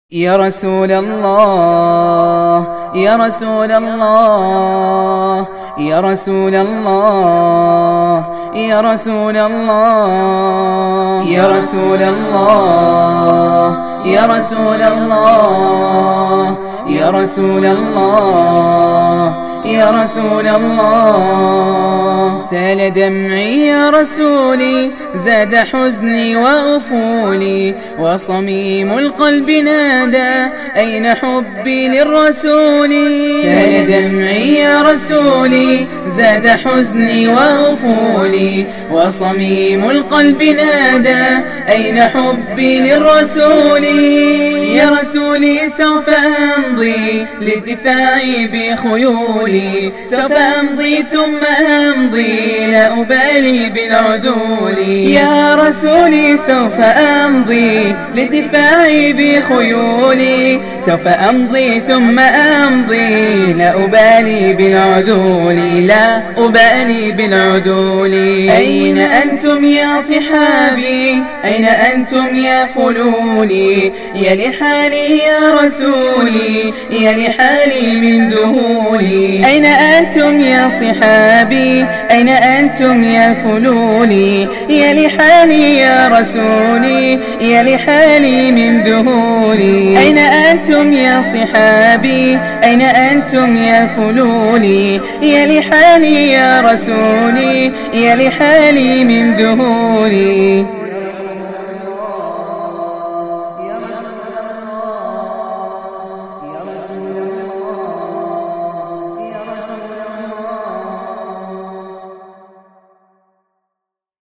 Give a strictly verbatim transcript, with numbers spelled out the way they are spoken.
يا رسول الله يا رسول الله يا رسول الله يا رسول الله يا رسول الله يا رسول الله يا رسول الله يا رسول الله سال دمعي يا رسولي زاد حزني وأفولي وصميم القلب نادى أين حبي للرسول سال دمعي يا رسولي زاد حزني وأفولي وصميم القلب نادى أين حبي للرسول يا رسولي سوف أمضي للدفاع بخيولي سوف أمضي ثم أمضي لا أبالي بالعذول يا رسولي سوف أمضي للدفاع بخيولي سوف أمضي ثم أمضي لا أبالي بالعذول لا أبالي بالعذول أين أنتم يا صحابي أين أنتم يا فلولي يا لحالي يا رسولي يا لحالي من ذهولي أين أنتم يا صحابي أين أنتم يا فلولي يا لحالي يا رسولي يا لحالي من ذهولي أين أنتم يا صحابي أين أنتم يا فلولي يا لحالي يا رسولي يا لحالي من ذهولي